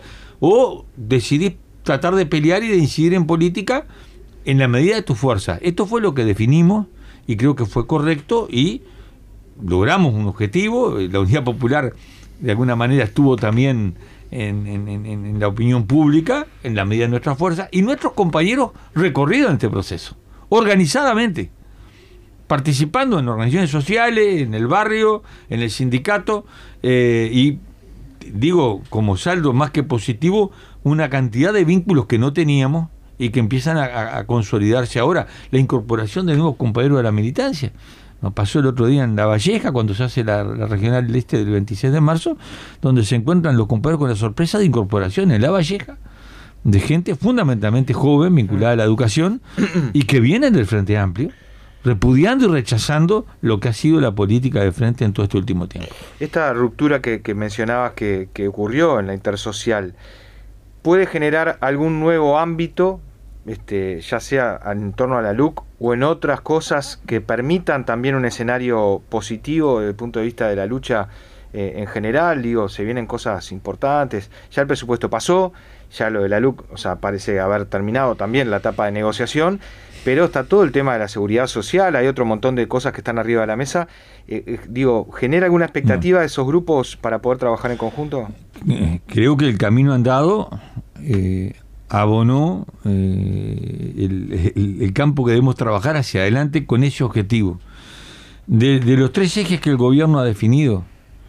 o decidir tratar de pelear y de incidir en política en la medida de tu fuerza. Esto fue lo que definimos y creo que fue correcto y logramos un objetivo. La Unidad Popular de alguna manera estuvo también En, en, en, en la opinión pública, en la medida de nuestra fuerza, y nuestros compañeros recorrieron este proceso, organizadamente, participando en organizaciones sociales, en el barrio, en el sindicato, eh, y digo, como saldo más que positivo, una cantidad de vínculos que no teníamos y que empiezan a, a, a consolidarse ahora, la incorporación de nuevos compañeros de la militancia. Nos pasó el otro día en La Valleja, cuando se hace la, la regional del Este del veintiséis de marzo, donde se encuentran los compañeros con la sorpresa de incorporación en La Valleja de gente fundamentalmente joven, vinculada a la educación, y que vienen del Frente Amplio, repudiando y rechazando lo que ha sido la política de frente en todo este último tiempo. Esta ruptura que, que mencionabas que, que ocurrió en la intersocial, ¿puede generar algún nuevo ámbito, este, ya sea en torno a la L U C o en otras cosas que permitan también un escenario positivo desde el punto de vista de la lucha eh, en general? Digo, se vienen cosas importantes, ya el presupuesto pasó, ya lo de la L U C, o sea, parece haber terminado también la etapa de negociación, pero está todo el tema de la seguridad social, hay otro montón de cosas que están arriba de la mesa. Eh, eh, digo, ¿genera alguna expectativa no. de esos grupos para poder trabajar en conjunto? Eh, creo que el camino andado eh, abonó eh, el, el, el campo que debemos trabajar hacia adelante con ese objetivo. De, de los tres ejes que el gobierno ha definido,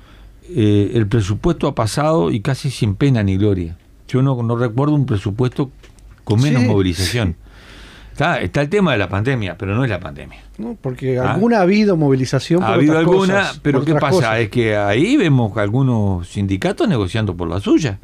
eh, el presupuesto ha pasado y casi sin pena ni gloria. Yo no, no recuerdo un presupuesto con menos sí, movilización. Sí. Está, está el tema de la pandemia, pero no es la pandemia. No, porque ¿Ah? alguna ha habido movilización por Ha habido otras alguna, cosas, pero ¿qué pasa? Cosas. Es que ahí vemos algunos sindicatos negociando por la suya.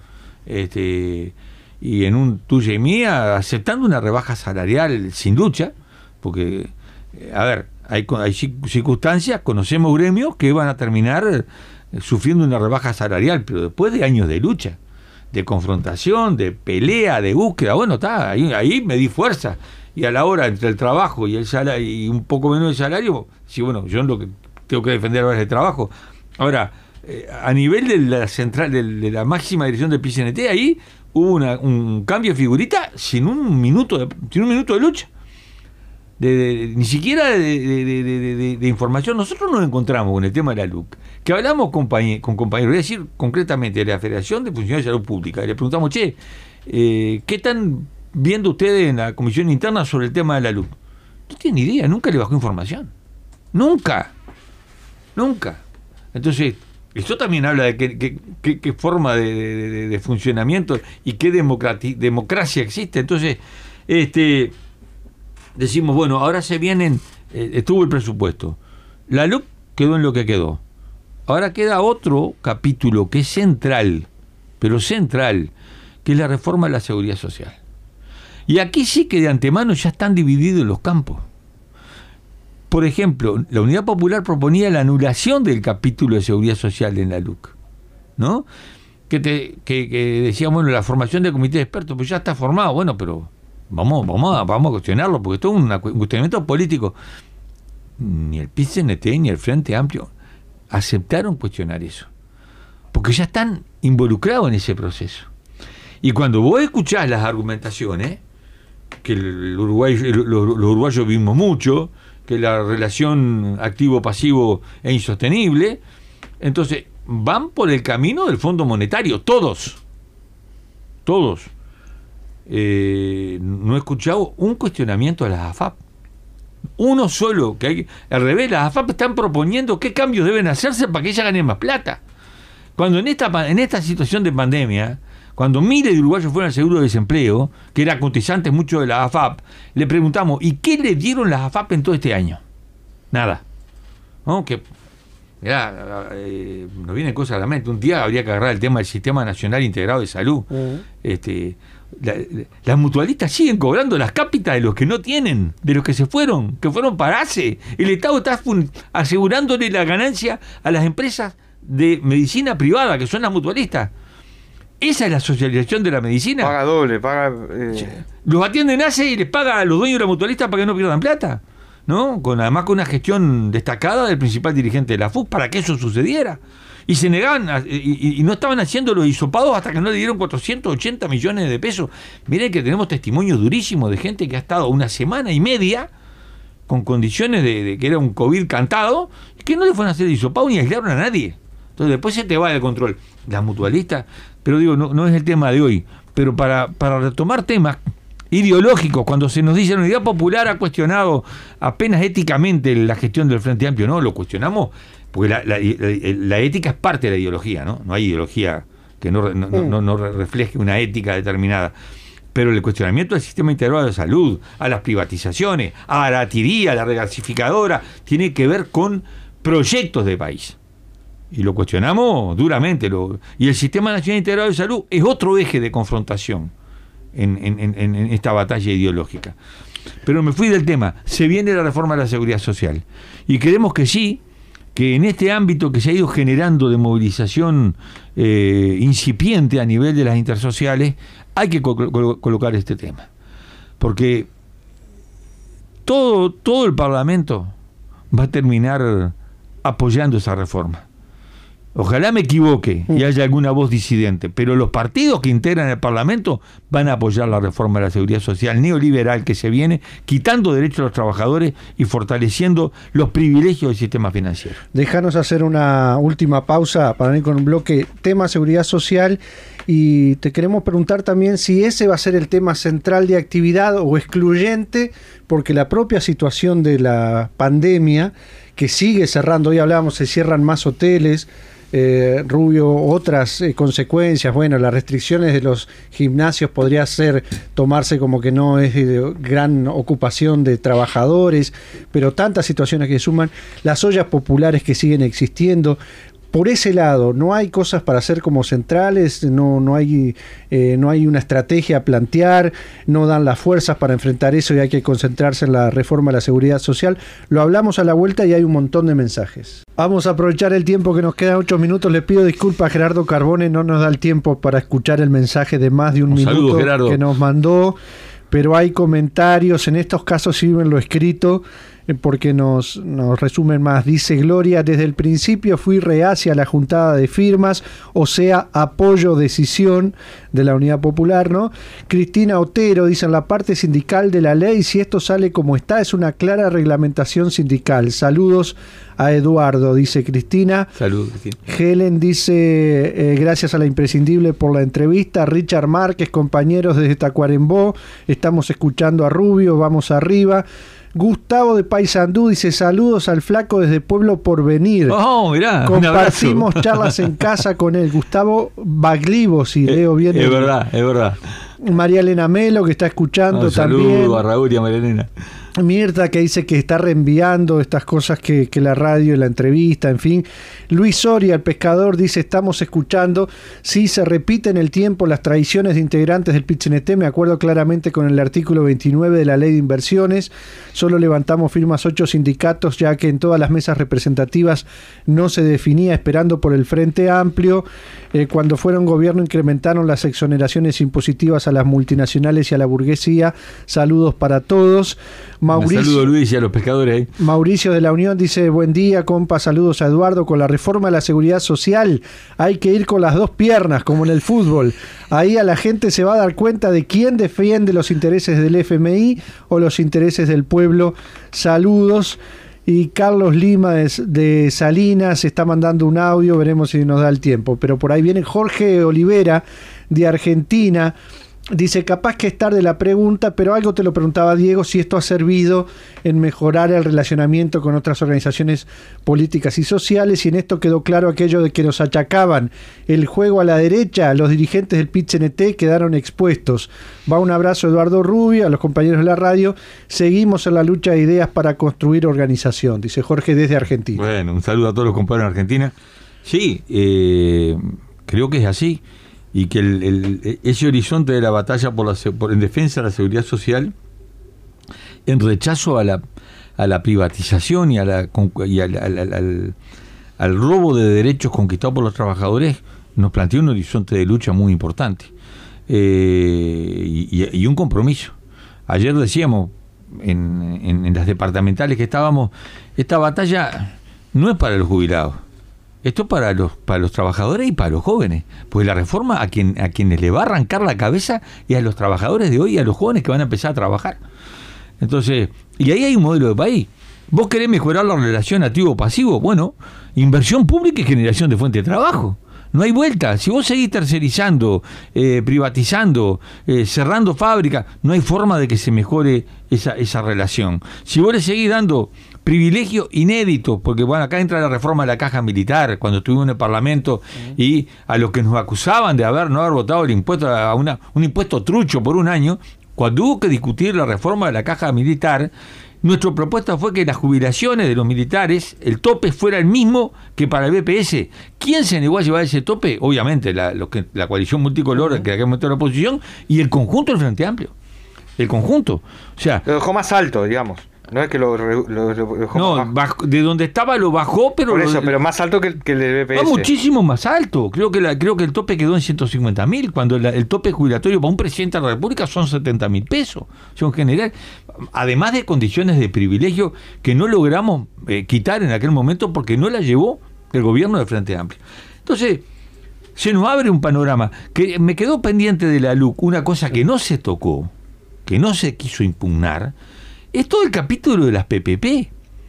Este, y en un tuya y mía, aceptando una rebaja salarial sin lucha, porque, a ver, hay, hay circunstancias, conocemos gremios que van a terminar sufriendo una rebaja salarial, pero después de años de lucha, de confrontación, de pelea, de búsqueda, bueno, está, ahí, ahí me di fuerza. Y a la hora entre el trabajo y el salario y un poco menos de salario, sí, bueno, yo lo que tengo que defender ahora es el trabajo. Ahora, eh, a nivel de la central, de, de la máxima dirección del P C N T, ahí hubo una, un cambio de figurita sin un minuto de, sin un minuto de lucha. De, de, ni siquiera de, de, de, de, de, de información. Nosotros nos encontramos con el tema de la L U C, que hablamos con, con compañeros, voy a decir concretamente de la Federación de Funcionarios de Salud Pública, y le preguntamos, che, eh, ¿qué están viendo ustedes en la comisión interna sobre el tema de la L U C? No tienen idea, nunca le bajó información. Nunca. Nunca. Entonces, eso también habla de qué, qué, qué, qué forma de, de, de funcionamiento y qué democracia existe. Entonces, este decimos, bueno, ahora se vienen, eh, estuvo el presupuesto. La L U C quedó en lo que quedó. Ahora queda otro capítulo que es central, pero central, que es la reforma de la seguridad social. Y aquí sí que de antemano ya están divididos los campos. Por ejemplo, la Unidad Popular proponía la anulación del capítulo de seguridad social en la L U C, ¿no? Que, te, que, que decía, bueno, la formación del comité de expertos, pues ya está formado, bueno, pero vamos, vamos, a, vamos a cuestionarlo, porque esto es un cuestionamiento político. Ni el P C N T ni el Frente Amplio aceptaron cuestionar eso, porque ya están involucrados en ese proceso. Y cuando vos escuchás las argumentaciones, que el Uruguay, los, los uruguayos vimos mucho, que la relación activo-pasivo es insostenible, entonces van por el camino del Fondo Monetario, todos, todos. Eh, no he escuchado un cuestionamiento a las A F A P, uno solo, que hay, al revés, las A F A P están proponiendo qué cambios deben hacerse para que ellas ganen más plata. Cuando en esta, en esta situación de pandemia, cuando miles de uruguayos fueron al seguro de desempleo, que era cotizante mucho de la A F A P, le preguntamos, ¿y qué le dieron las A F A P en todo este año? Nada. ¿No? Que, mirá, eh, nos vienen cosas a la mente. Un día habría que agarrar el tema del Sistema Nacional Integrado de Salud. Uh-huh. Este, la, la, las mutualistas siguen cobrando las cápitas de los que no tienen, de los que se fueron, que fueron para ACE. El Estado está fun- asegurándole la ganancia a las empresas de medicina privada, que son las mutualistas. Esa es la socialización de la medicina. Paga doble, paga... Eh... Los atienden ACE y les paga a los dueños de la mutualista para que no pierdan plata, ¿no? Con, además con una gestión destacada del principal dirigente de la F U C para que eso sucediera. Y se negaban, a, y, y no estaban haciendo los hisopados hasta que no le dieron cuatrocientos ochenta millones de pesos. Miren que tenemos testimonios durísimos de gente que ha estado una semana y media con condiciones de, de que era un COVID cantado, que no le fueron a hacer el hisopado ni aislaron a nadie. Entonces después se te va el control. Las mutualistas, pero digo, no, no es el tema de hoy, pero para, para retomar temas ideológicos, cuando se nos dice la Unidad Popular ha cuestionado apenas éticamente la gestión del Frente Amplio, no, lo cuestionamos porque la, la, la, la ética es parte de la ideología, ¿no? No hay ideología que no, no, no, no refleje una ética determinada. Pero el cuestionamiento del sistema integrado de salud, a las privatizaciones, a la tiría, a la regasificadora, tiene que ver con proyectos de país. Y lo cuestionamos duramente. Lo, y el Sistema Nacional Integrado de Salud es otro eje de confrontación en, en, en, en esta batalla ideológica. Pero me fui del tema. Se viene la reforma de la seguridad social. Y creemos que sí, que en este ámbito que se ha ido generando de movilización eh, incipiente a nivel de las intersociales, hay que col- col- colocar este tema. Porque todo, todo el Parlamento va a terminar apoyando esa reforma. Ojalá me equivoque y haya alguna voz disidente, pero los partidos que integran el Parlamento van a apoyar la reforma de la seguridad social neoliberal que se viene, quitando derechos a los trabajadores y fortaleciendo los privilegios del sistema financiero. Déjanos hacer una última pausa para ir con un bloque tema seguridad social, y te queremos preguntar también si ese va a ser el tema central de actividad o excluyente, porque la propia situación de la pandemia que sigue cerrando, hoy hablábamos, se cierran más hoteles, Eh, Rubio, otras eh, consecuencias, bueno, las restricciones de los gimnasios podría ser tomarse como que no es de gran ocupación de trabajadores, pero tantas situaciones que suman, las ollas populares que siguen existiendo. Por ese lado, ¿no hay cosas para hacer como centrales? ¿No, no, hay, eh, no hay una estrategia a plantear? ¿No dan las fuerzas para enfrentar eso y hay que concentrarse en la reforma de la seguridad social? Lo hablamos a la vuelta y hay un montón de mensajes. Vamos a aprovechar el tiempo que nos quedan, ocho minutos. Le pido disculpas a Gerardo Carbone, no nos da el tiempo para escuchar el mensaje de más de un, un minuto saludo, Gerardo, que nos mandó, pero hay comentarios, en estos casos sirven lo escrito, porque nos, nos resumen más. Dice Gloria: desde el principio fui reacia a la juntada de firmas, o sea, apoyo decisión de la Unidad Popular, ¿no? Cristina Otero dice: en la parte sindical de la ley, si esto sale como está, es una clara reglamentación sindical. Saludos a Eduardo, dice Cristina. Saludos, Cristina. Helen dice: eh, gracias a la imprescindible por la entrevista. Richard Márquez, compañeros desde Tacuarembó, estamos escuchando a Rubio, vamos arriba. Gustavo de Paysandú dice: saludos al flaco desde Pueblo Porvenir. Oh, mirá, compartimos charlas en casa con él. Gustavo Baglivo, si eh, leo bien. Es el... verdad, es verdad. María Elena Melo, que está escuchando oh, también. Saludos a Raúl y a María Elena. Mirta, que dice que está reenviando estas cosas que, que la radio, la entrevista, en fin. Luis Soria, el pescador, dice: estamos escuchando. Sí, se repiten el tiempo las traiciones de integrantes del Pit-C N T. Me acuerdo claramente con el artículo veintinueve de la Ley de Inversiones. Solo levantamos firmas ocho sindicatos, ya que en todas las mesas representativas no se definía, esperando por el Frente Amplio. Eh, cuando fueron gobierno incrementaron las exoneraciones impositivas a las multinacionales y a la burguesía. Saludos para todos. Mauricio, un saludo, Luis, y a los pescadores ahí. Mauricio de la Unión dice: buen día, compa, saludos a Eduardo. Con la reforma de la seguridad social hay que ir con las dos piernas, como en el fútbol. Ahí a la gente se va a dar cuenta de quién defiende los intereses del F M I o los intereses del pueblo. Saludos. Y Carlos Lima de, de Salinas está mandando un audio, veremos si nos da el tiempo. Pero por ahí viene Jorge Olivera de Argentina. Dice: capaz que es tarde la pregunta, pero algo te lo preguntaba Diego, si esto ha servido en mejorar el relacionamiento con otras organizaciones políticas y sociales, y en esto quedó claro aquello de que nos achacaban el juego a la derecha. Los dirigentes del Pit-C N T quedaron expuestos. Va un abrazo a Eduardo Rubio, a los compañeros de la radio. Seguimos en la lucha de ideas para construir organización, dice Jorge desde Argentina. Bueno, un saludo a todos los compañeros de Argentina. Sí, eh, creo que es así. Y que el, el, ese horizonte de la batalla por la, por, en defensa de la seguridad social, en rechazo a la, a la privatización y, a la, y al, al, al, al robo de derechos conquistados por los trabajadores, nos plantea un horizonte de lucha muy importante, eh, y, y un compromiso. Ayer decíamos en, en, en las departamentales que estábamos, esta batalla no es para los jubilados. Esto para los para los trabajadores y para los jóvenes, pues la reforma a quien a quienes le va a arrancar la cabeza es a los trabajadores de hoy y a los jóvenes que van a empezar a trabajar. Entonces, y ahí hay un modelo de país. ¿Vos querés mejorar la relación activo-pasivo? Bueno, inversión pública y generación de fuente de trabajo. No hay vuelta. Si vos seguís tercerizando, eh, privatizando, eh, cerrando fábricas, no hay forma de que se mejore esa, esa relación. Si vos le seguís dando privilegio inédito, porque bueno, acá entra la reforma de la caja militar, cuando estuvimos en el Parlamento, uh-huh. y a los que nos acusaban de haber no haber votado el impuesto a una, un impuesto trucho por un año, cuando hubo que discutir la reforma de la caja militar, nuestra propuesta fue que las jubilaciones de los militares, el tope fuera el mismo que para el B P S. ¿Quién se negó a llevar ese tope? Obviamente la, los que, la coalición multicolor, uh-huh. que aquel momento era la oposición, y el conjunto del Frente Amplio. El conjunto. O sea, lo dejó más alto, digamos. No es que lo, lo, lo, lo dejó no, más bajo, de donde estaba lo bajó, pero... Por eso, lo, pero más alto que el, que el B P S. No, muchísimo más alto. Creo que la, creo que el tope quedó en ciento cincuenta mil, cuando la, el tope jubilatorio para un presidente de la República son setenta mil pesos. O sea, en general, además de condiciones de privilegio que no logramos eh, quitar en aquel momento porque no la llevó el gobierno del Frente Amplio. Entonces, se nos abre un panorama. Que me quedó pendiente de la L U C una cosa que no se tocó, que no se quiso impugnar, es todo el capítulo de las P P P.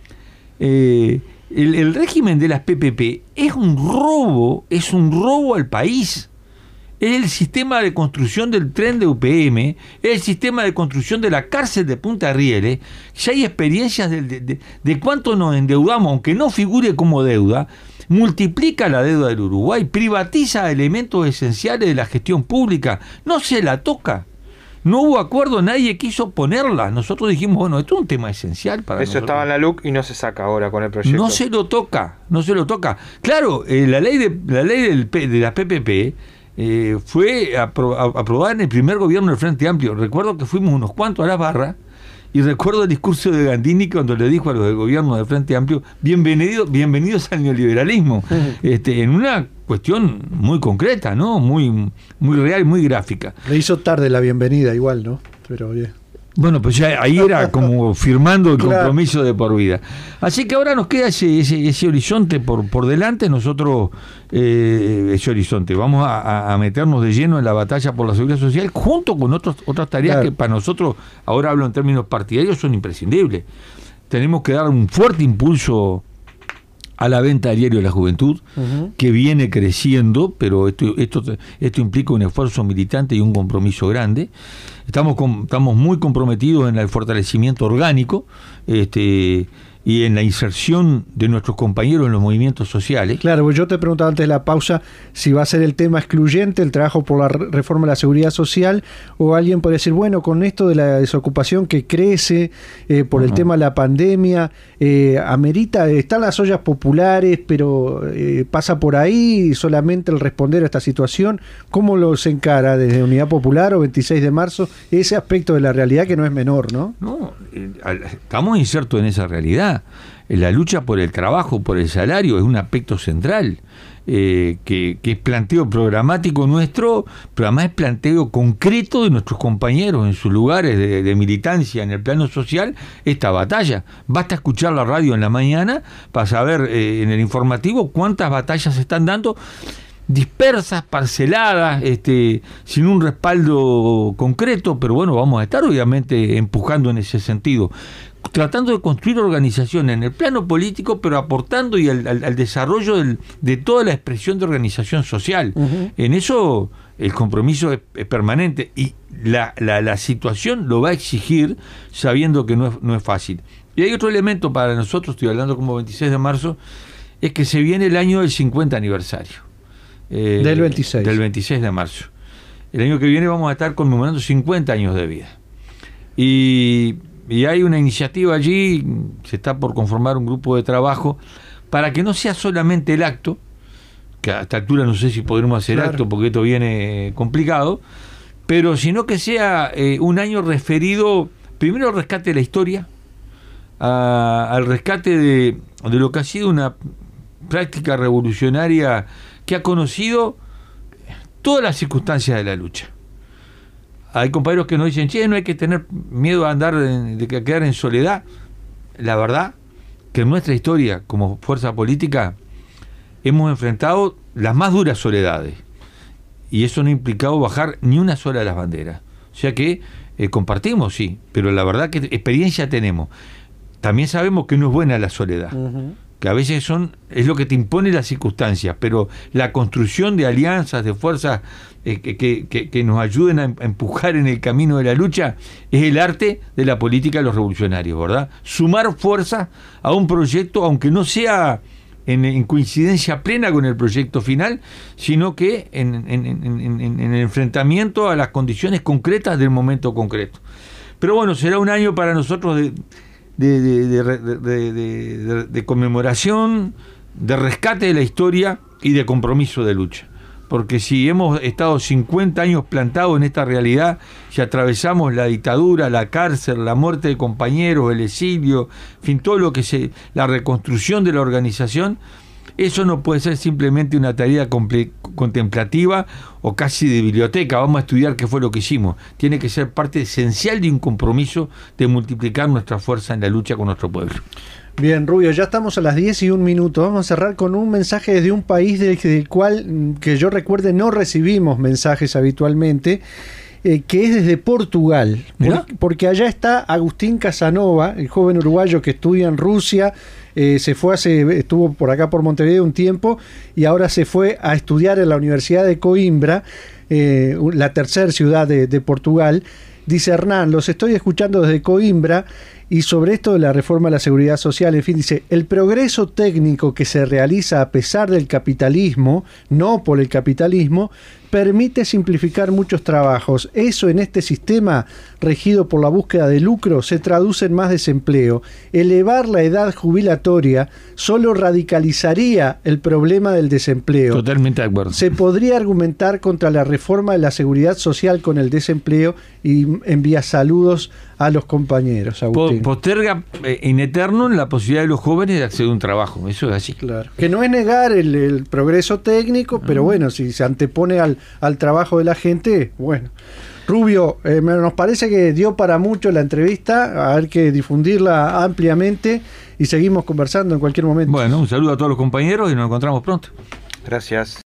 Eh, el, el régimen de las P P P es un robo, es un robo al país. Es el sistema de construcción del tren de U P M, es el sistema de construcción de la cárcel de Punta Rieles. Ya hay experiencias de, de, de, de cuánto nos endeudamos, aunque no figure como deuda, multiplica la deuda del Uruguay, privatiza elementos esenciales de la gestión pública, no se la toca. No hubo acuerdo, nadie quiso ponerla. Nosotros dijimos, bueno, esto es un tema esencial para Eso nosotros. estaba en la L U C y no se saca ahora con el proyecto. No se lo toca, no se lo toca. Claro, eh, la ley de la ley del, de la P P P eh, fue apro, aprobada en el primer gobierno del Frente Amplio. Recuerdo que fuimos unos cuantos a la barra y recuerdo el discurso de Gandini cuando le dijo a los del gobierno del Frente Amplio, bienvenido, bienvenidos al neoliberalismo. este, en una cuestión muy concreta, ¿no? Muy, muy real, muy gráfica. Le hizo tarde la bienvenida igual, ¿no? Pero bien. Bueno, pues ya ahí era como firmando el claro. compromiso de por vida. Así que ahora nos queda ese, ese, ese horizonte por, por delante. Nosotros, eh, ese horizonte, vamos a, a meternos de lleno en la batalla por la seguridad social, junto con otros, otras tareas claro. que para nosotros, ahora hablo en términos partidarios, son imprescindibles. Tenemos que dar un fuerte impulso a la venta del diario de la Juventud, uh-huh. que viene creciendo, pero esto, esto, esto implica un esfuerzo militante y un compromiso grande. Estamos, con, estamos muy comprometidos en el fortalecimiento orgánico este, y en la inserción de nuestros compañeros en los movimientos sociales. Claro, pues yo te preguntaba antes de la pausa si va a ser el tema excluyente, el trabajo por la reforma de la seguridad social, o alguien puede decir, bueno, con esto de la desocupación que crece eh, por uh-huh. el tema de la pandemia, eh, amerita, están las ollas populares, pero eh, pasa por ahí solamente el responder a esta situación. ¿Cómo lo se encara desde Unidad Popular o veintiséis de marzo ese aspecto de la realidad que no es menor, ¿no? No, eh, estamos insertos en esa realidad. La lucha por el trabajo, por el salario, es un aspecto central, eh, que, que es planteo programático nuestro, pero además es planteo concreto de nuestros compañeros en sus lugares de, de militancia en el plano social, esta batalla. Basta escuchar la radio en la mañana para saber eh, en el informativo cuántas batallas se están dando, dispersas, parceladas, este, sin un respaldo concreto, pero bueno, vamos a estar obviamente empujando en ese sentido, tratando de construir organizaciones en el plano político, pero aportando y al, al, al desarrollo del, de toda la expresión de organización social. Uh-huh. En eso el compromiso es, es permanente y la, la, la situación lo va a exigir, sabiendo que no es, no es fácil. Y hay otro elemento para nosotros, estoy hablando como veintiséis de marzo, es que se viene el año del cincuenta aniversario. Eh, del veintiséis. Del veintiséis de marzo. El año que viene vamos a estar conmemorando cincuenta años de vida. Y, y hay una iniciativa allí, se está por conformar un grupo de trabajo para que no sea solamente el acto, que a esta altura no sé si podremos hacer claro. acto porque esto viene complicado, pero sino que sea eh, un año referido primero al rescate de la historia, a, al rescate de, de lo que ha sido una práctica revolucionaria que ha conocido todas las circunstancias de la lucha. Hay compañeros que nos dicen, che, no hay que tener miedo a andar, de, de quedar en soledad. La verdad que en nuestra historia, como fuerza política, hemos enfrentado las más duras soledades. Y eso no ha implicado bajar ni una sola de las banderas. O sea que eh, compartimos, sí, pero la verdad que experiencia tenemos. También sabemos que no es buena la soledad. Uh-huh. que a veces son, es lo que te impone las circunstancias, pero la construcción de alianzas, de fuerzas eh, que, que, que nos ayuden a empujar en el camino de la lucha, es el arte de la política de los revolucionarios, ¿verdad? Sumar fuerza a un proyecto, aunque no sea en, en coincidencia plena con el proyecto final, sino que en, en, en, en, en el enfrentamiento a las condiciones concretas del momento concreto. Pero bueno, será un año para nosotros de De, de, de, de, de, de, de conmemoración, de rescate de la historia y de compromiso de lucha. Porque si hemos estado cincuenta años plantados en esta realidad, si atravesamos la dictadura, la cárcel, la muerte de compañeros, el exilio, en fin, todo lo que se, la reconstrucción de la organización, eso no puede ser simplemente una tarea comple- contemplativa o casi de biblioteca, vamos a estudiar qué fue lo que hicimos. Tiene que ser parte esencial de un compromiso de multiplicar nuestra fuerza en la lucha con nuestro pueblo. Bien, Rubio, ya estamos a las diez y un minuto. Vamos a cerrar con un mensaje desde un país del, del cual, que yo recuerde, no recibimos mensajes habitualmente, eh, que es desde Portugal. Por, porque allá está Agustín Casanova, el joven uruguayo que estudia en Rusia. Eh, se fue hace, estuvo por acá por Montevideo un tiempo y ahora se fue a estudiar en la Universidad de Coimbra, eh, la tercera ciudad de, de Portugal. Dice: Hernán, los estoy escuchando desde Coimbra, y sobre esto de la reforma de la seguridad social, en fin, dice: el progreso técnico que se realiza a pesar del capitalismo, no por el capitalismo, permite simplificar muchos trabajos. Eso, en este sistema regido por la búsqueda de lucro, se traduce en más desempleo. Elevar la edad jubilatoria solo radicalizaría el problema del desempleo. Totalmente de acuerdo. Se podría argumentar contra la reforma de la seguridad social con el desempleo, y envía saludos a los compañeros. Agustín. Posterga eh, en eterno la posibilidad de los jóvenes de acceder a un trabajo. Eso es así. Claro. Que no es negar el, el progreso técnico, pero bueno, si se antepone al, al trabajo de la gente, bueno. Rubio, eh, nos parece que dio para mucho la entrevista, a ver que difundirla ampliamente, y seguimos conversando en cualquier momento. Bueno, un saludo a todos los compañeros y nos encontramos pronto. Gracias.